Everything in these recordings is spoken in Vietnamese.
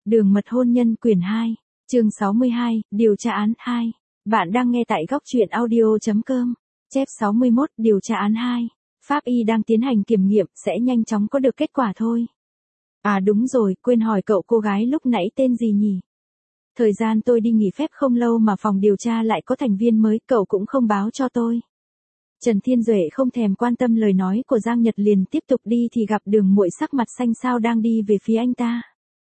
Đường mật hôn nhân quyển 2, chương 62, điều tra án 2. Bạn đang nghe tại góc truyện audio.com. Chép 61, điều tra án 2. Pháp y đang tiến hành kiểm nghiệm, sẽ nhanh chóng có được kết quả thôi. À đúng rồi, quên hỏi cậu cô gái lúc nãy tên gì nhỉ? Thời gian tôi đi nghỉ phép không lâu mà phòng điều tra lại có thành viên mới, cậu cũng không báo cho tôi. Trần Thiên Duệ không thèm quan tâm lời nói của Giang Nhật liền tiếp tục đi thì gặp Đường Muội sắc mặt xanh xao đang đi về phía anh ta.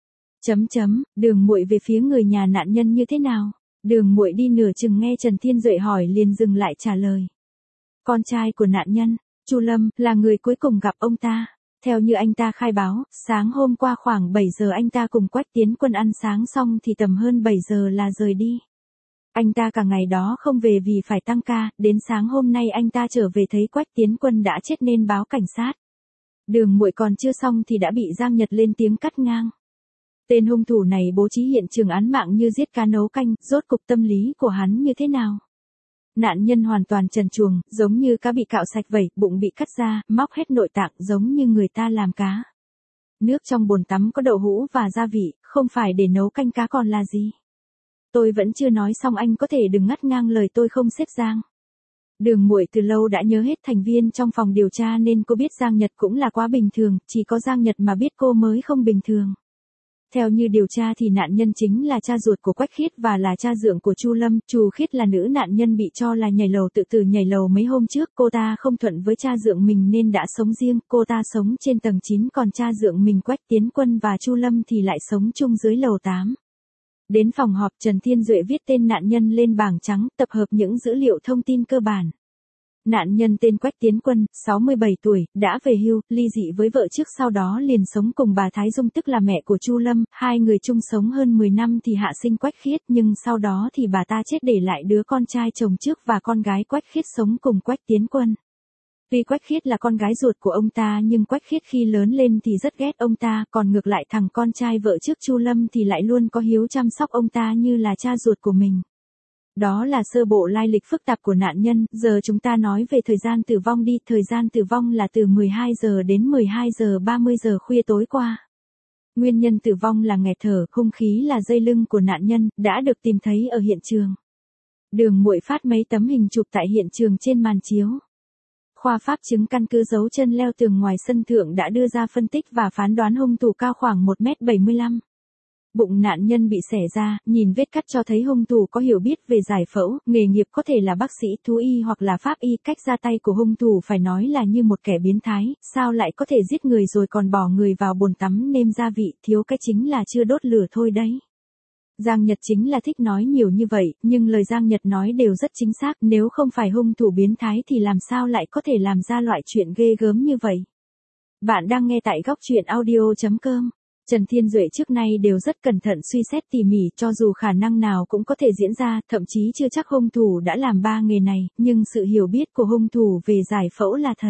Đường Muội về phía người nhà nạn nhân như thế nào? Đường Muội đi nửa chừng nghe Trần Thiên Duệ hỏi liền dừng lại trả lời. Con trai của nạn nhân, Chu Lâm, là người cuối cùng gặp ông ta. Theo như anh ta khai báo, sáng hôm qua khoảng 7 giờ anh ta cùng Quách Tiến Quân ăn sáng xong thì tầm hơn 7 giờ là rời đi. Anh ta cả ngày đó không về vì phải tăng ca, đến sáng hôm nay anh ta trở về thấy Quách Tiến Quân đã chết nên báo cảnh sát. Đường Muội còn chưa xong thì đã bị Giang Nhật lên tiếng cắt ngang. Tên hung thủ này bố trí hiện trường án mạng như giết cá nấu canh, rốt cục tâm lý của hắn như thế nào? Nạn nhân hoàn toàn trần truồng, giống như cá bị cạo sạch vẩy, bụng bị cắt ra, móc hết nội tạng giống như người ta làm cá. Nước trong bồn tắm có đậu hũ và gia vị, không phải để nấu canh cá còn là gì? Tôi vẫn chưa nói xong anh có thể đừng ngắt ngang lời tôi không xếp Giang. Đường Muội từ lâu đã nhớ hết thành viên trong phòng điều tra nên cô biết Giang Nhật cũng là quá bình thường, chỉ có Giang Nhật mà biết cô mới không bình thường. Theo như điều tra thì nạn nhân chính là cha ruột của Quách Khiết và là cha dượng của Chu Lâm. Chu Khiết là nữ nạn nhân bị cho là nhảy lầu tự tử nhảy lầu mấy hôm trước. Cô ta không thuận với cha dượng mình nên đã sống riêng. Cô ta sống trên tầng 9 còn cha dượng mình Quách Tiến Quân và Chu Lâm thì lại sống chung dưới lầu 8. Đến phòng họp Trần Thiên Duệ viết tên nạn nhân lên bảng trắng, tập hợp những dữ liệu thông tin cơ bản. Nạn nhân tên Quách Tiến Quân, 67 tuổi, đã về hưu, ly dị với vợ trước sau đó liền sống cùng bà Thái Dung tức là mẹ của Chu Lâm, hai người chung sống hơn 10 năm thì hạ sinh Quách Khiết nhưng sau đó thì bà ta chết để lại đứa con trai chồng trước và con gái Quách Khiết sống cùng Quách Tiến Quân. Tuy Quách Khiết là con gái ruột của ông ta nhưng Quách Khiết khi lớn lên thì rất ghét ông ta, còn ngược lại thằng con trai vợ trước Chu Lâm thì lại luôn có hiếu chăm sóc ông ta như là cha ruột của mình. Đó là sơ bộ lai lịch phức tạp của nạn nhân, giờ chúng ta nói về thời gian tử vong đi, thời gian tử vong là từ 12 giờ đến 12 giờ 30 giờ khuya tối qua. Nguyên nhân tử vong là nghẹt thở, hung khí là dây lưng của nạn nhân, đã được tìm thấy ở hiện trường. Đường Muội phát mấy tấm hình chụp tại hiện trường trên màn chiếu. Khoa pháp chứng căn cứ dấu chân leo tường ngoài sân thượng đã đưa ra phân tích và phán đoán hung thủ cao khoảng 1m75. Bụng nạn nhân bị xẻ ra, nhìn vết cắt cho thấy hung thủ có hiểu biết về giải phẫu, nghề nghiệp có thể là bác sĩ, thú y hoặc là pháp y, cách ra tay của hung thủ phải nói là như một kẻ biến thái, sao lại có thể giết người rồi còn bỏ người vào bồn tắm nêm gia vị, thiếu cái chính là chưa đốt lửa thôi đấy. Giang Nhật chính là thích nói nhiều như vậy, nhưng lời Giang Nhật nói đều rất chính xác, nếu không phải hung thủ biến thái thì làm sao lại có thể làm ra loại chuyện ghê gớm như vậy. Bạn đang nghe tại góc truyện audio.com. Trần Thiên Duệ trước nay đều rất cẩn thận suy xét tỉ mỉ cho dù khả năng nào cũng có thể diễn ra, thậm chí chưa chắc hung thủ đã làm ba nghề này, nhưng sự hiểu biết của hung thủ về giải phẫu là thật.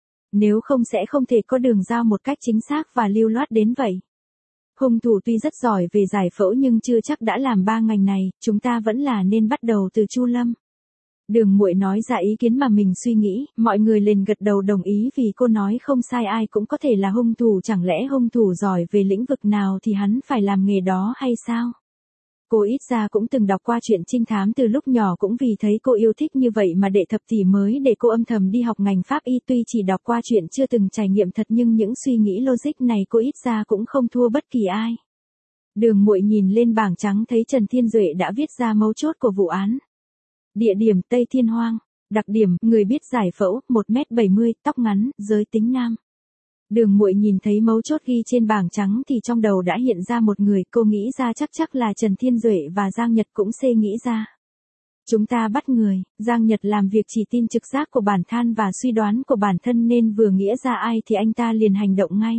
Nếu không sẽ không thể có đường giao một cách chính xác và lưu loát đến vậy. Hung thủ tuy rất giỏi về giải phẫu nhưng chưa chắc đã làm ba ngành này, chúng ta vẫn là nên bắt đầu từ Chu Lâm. Đường Muội nói ra ý kiến mà mình suy nghĩ, mọi người liền gật đầu đồng ý vì cô nói không sai, ai cũng có thể là hung thủ, chẳng lẽ hung thủ giỏi về lĩnh vực nào thì hắn phải làm nghề đó hay sao? Cô ít ra cũng từng đọc qua truyện trinh thám từ lúc nhỏ, cũng vì thấy cô yêu thích như vậy mà đệ thập tỷ mới để cô âm thầm đi học ngành pháp y, tuy chỉ đọc qua chuyện chưa từng trải nghiệm thật nhưng những suy nghĩ logic này cô ít ra cũng không thua bất kỳ ai. Đường Muội nhìn lên bảng trắng thấy Trần Thiên Duệ đã viết ra mấu chốt của vụ án. Địa điểm Tây Thiên Hoang. Đặc điểm, người biết giải phẫu, 1m70, tóc ngắn, giới tính nam. Đường Muội nhìn thấy mấu chốt ghi trên bảng trắng thì trong đầu đã hiện ra một người, cô nghĩ ra chắc là Trần Thiên Duệ và Giang Nhật cũng nghĩ ra. Chúng ta bắt người, Giang Nhật làm việc chỉ tin trực giác của bản thân và suy đoán của bản thân nên vừa nghĩa ra ai thì anh ta liền hành động ngay.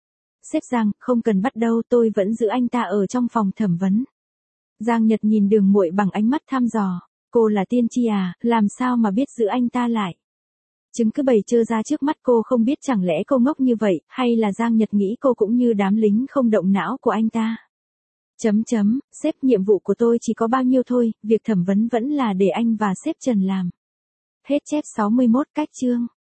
Sếp Giang, không cần bắt đâu, tôi vẫn giữ anh ta ở trong phòng thẩm vấn. Giang Nhật nhìn Đường Muội bằng ánh mắt thăm dò. Cô là tiên tri à, làm sao mà biết giữ anh ta lại? Chứng cứ bày trơ ra trước mắt cô, không biết chẳng lẽ cô ngốc như vậy, hay là Giang Nhật nghĩ cô cũng như đám lính không động não của anh ta? Sếp, nhiệm vụ của tôi chỉ có bao nhiêu thôi, việc thẩm vấn vẫn là để anh và sếp Trần làm. Hết chép 61 cách chương.